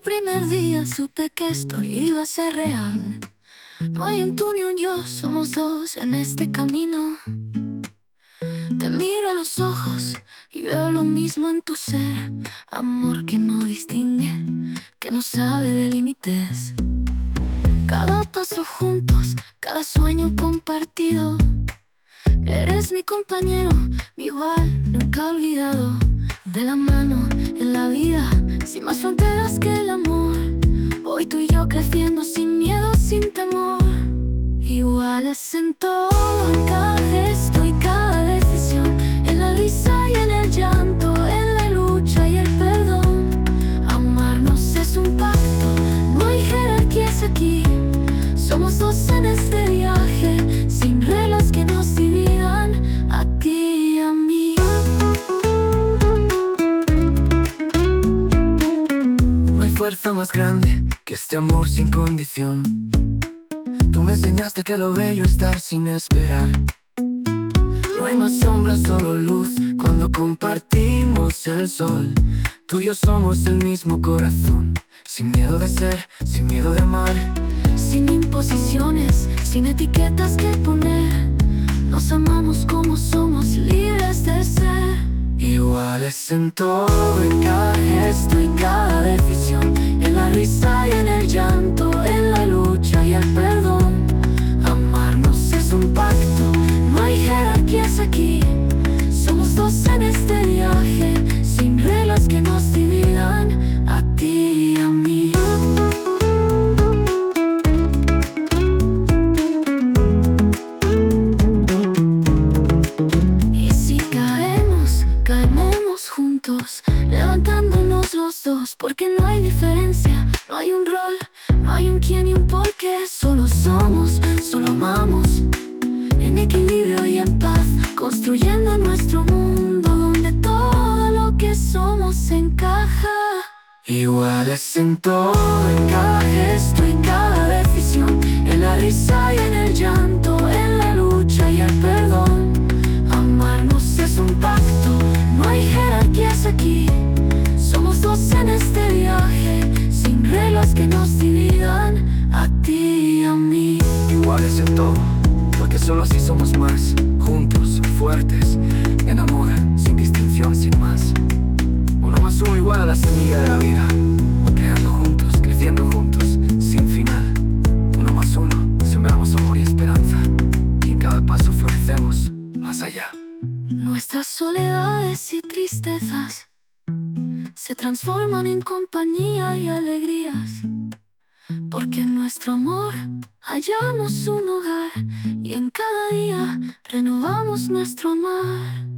primer día supe que esto iba a ser real. No hay un tú ni un yo, somos dos en este camino. Te miro a los ojos y veo lo mismo en tu ser. Amor que no distingue, que no sabe de límites. Cada paso juntos, cada sueño compartido. Eres mi compañero, mi igual, nunca olvidado. De la mano en la vida, sin más fronteras que el amor. Hoy tú y yo creciendo sin miedo, sin temor. Iguales en todo, en cada gesto y cada decisión. En la risa y en el llanto, en la lucha y el perdón. Amarnos es un pacto, no hay jerarquías aquí. Somos dos en este viaje, sin reglas que nos dividan, a ti y a mí. No hay fuerza más grande que este amor sin condición. Tú me enseñaste que lo bello es estar sin esperar. No hay más sombra, solo luz cuando compartimos el sol. Tú y yo somos el mismo corazón, sin miedo de ser, sin miedo de amar. Sin imposiciones, sin etiquetas que poner. Nos amamos como somos, libres de ser. Iguales en todo, en cada gesto y cada decisión. En la risa y en el llanto, en la lucha y el perdón. Amarnos es un pacto, no hay jerarquías aquí. Somos dos en este viaje, sin reglas que nos dividan, a ti y a mí. Y si caemos, caemos juntos, levantándonos los dos, porque no hay diferencia, no hay un rol, no hay un quién y un por qué. Solo somos, solo amamos, en equilibrio y en paz, construyendo nuestro mundo donde todo lo que somos encaja. Iguales en todo, en cada gesto y cada decisión. En la risa y en el llanto, en la lucha y el perdón. Amarnos es un pacto, no hay jerarquías aquí. Somos dos en este viaje, sin reglas que nos dividan, a ti y a mí. Iguales en todo, porque solo así somos más. Juntos, fuertes, en amor, sin distinción, sin más. Uno más uno igual a la semilla de la vida. Creando juntos, creciendo juntos, sin final. Uno más uno, sembramos amor y esperanza. Y en cada paso florecemos más allá. Nuestras soledades y tristezas se transforman en compañía y alegrías, porque en nuestro amor hallamos un hogar y en cada día renovamos nuestro amar.